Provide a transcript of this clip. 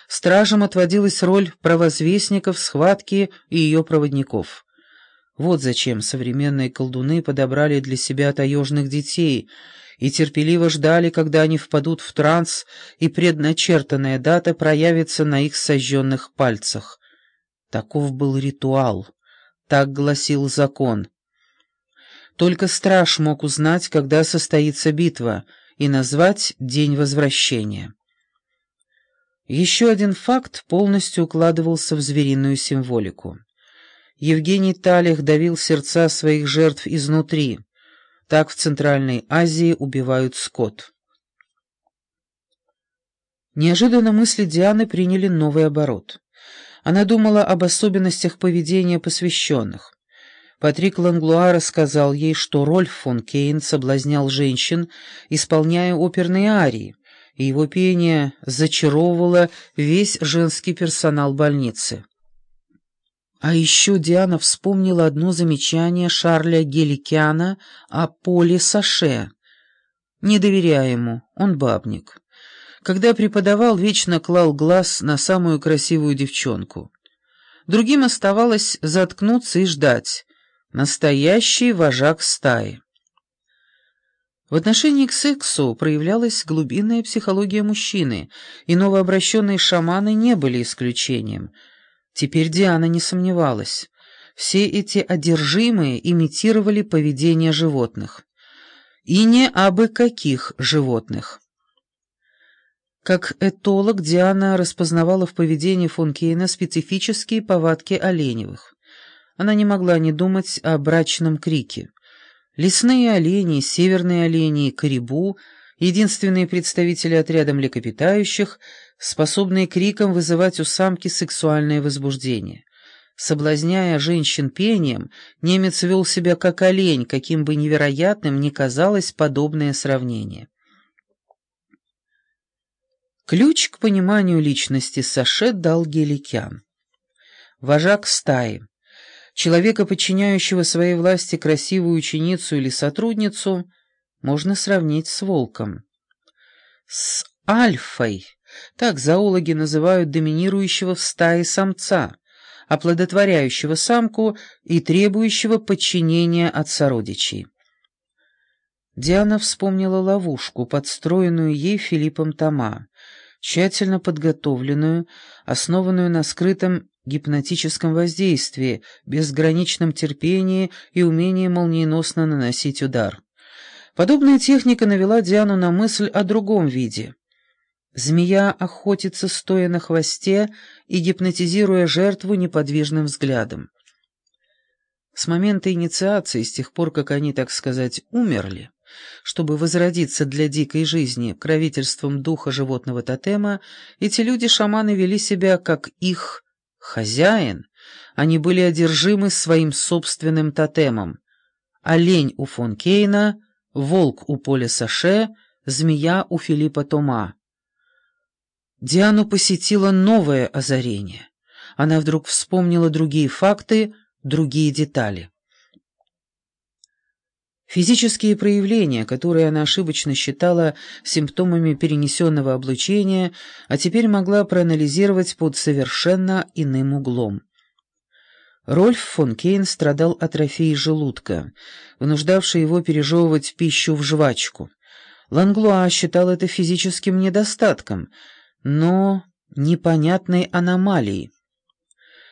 Стражам отводилась роль провозвестников схватки и ее проводников. Вот зачем современные колдуны подобрали для себя таежных детей и терпеливо ждали, когда они впадут в транс, и предначертанная дата проявится на их сожженных пальцах. Таков был ритуал, так гласил закон. Только страж мог узнать, когда состоится битва, и назвать день возвращения. Еще один факт полностью укладывался в звериную символику. Евгений Талих давил сердца своих жертв изнутри. Так в Центральной Азии убивают скот. Неожиданно мысли Дианы приняли новый оборот. Она думала об особенностях поведения посвященных. Патрик Ланглуа рассказал ей, что Рольф фон Кейн соблазнял женщин, исполняя оперные арии, и его пение зачаровывало весь женский персонал больницы. А еще Диана вспомнила одно замечание Шарля Геликяна о Поле Саше. Не доверяя ему, он бабник. Когда преподавал, вечно клал глаз на самую красивую девчонку. Другим оставалось заткнуться и ждать. Настоящий вожак стаи. В отношении к сексу проявлялась глубинная психология мужчины, и новообращенные шаманы не были исключением. Теперь Диана не сомневалась. Все эти одержимые имитировали поведение животных. И не абы каких животных. Как этолог Диана распознавала в поведении фон Кейна специфические повадки оленевых. Она не могла не думать о брачном крике. Лесные олени, северные олени, карибу — единственные представители отряда млекопитающих, способные криком вызывать у самки сексуальное возбуждение. Соблазняя женщин пением, немец вел себя как олень, каким бы невероятным ни казалось подобное сравнение. Ключ к пониманию личности Саше дал Геликян. Вожак стаи. Человека, подчиняющего своей власти красивую ученицу или сотрудницу, можно сравнить с волком. С альфой, так зоологи называют доминирующего в стае самца, оплодотворяющего самку и требующего подчинения от сородичей. Диана вспомнила ловушку, подстроенную ей Филиппом Тома, тщательно подготовленную, основанную на скрытом гипнотическом воздействии, безграничном терпении и умении молниеносно наносить удар. Подобная техника навела Диану на мысль о другом виде. Змея охотится, стоя на хвосте и гипнотизируя жертву неподвижным взглядом. С момента инициации, с тех пор, как они, так сказать, умерли, чтобы возродиться для дикой жизни покровительством духа животного тотема, эти люди-шаманы вели себя как их хозяин, они были одержимы своим собственным тотемом. Олень у фон Кейна, волк у Поля Саше, змея у Филиппа Тома. Диану посетило новое озарение. Она вдруг вспомнила другие факты, другие детали. Физические проявления, которые она ошибочно считала симптомами перенесенного облучения, а теперь могла проанализировать под совершенно иным углом. Рольф фон Кейн страдал атрофией желудка, вынуждавшей его пережевывать пищу в жвачку. Ланглуа считал это физическим недостатком, но непонятной аномалией.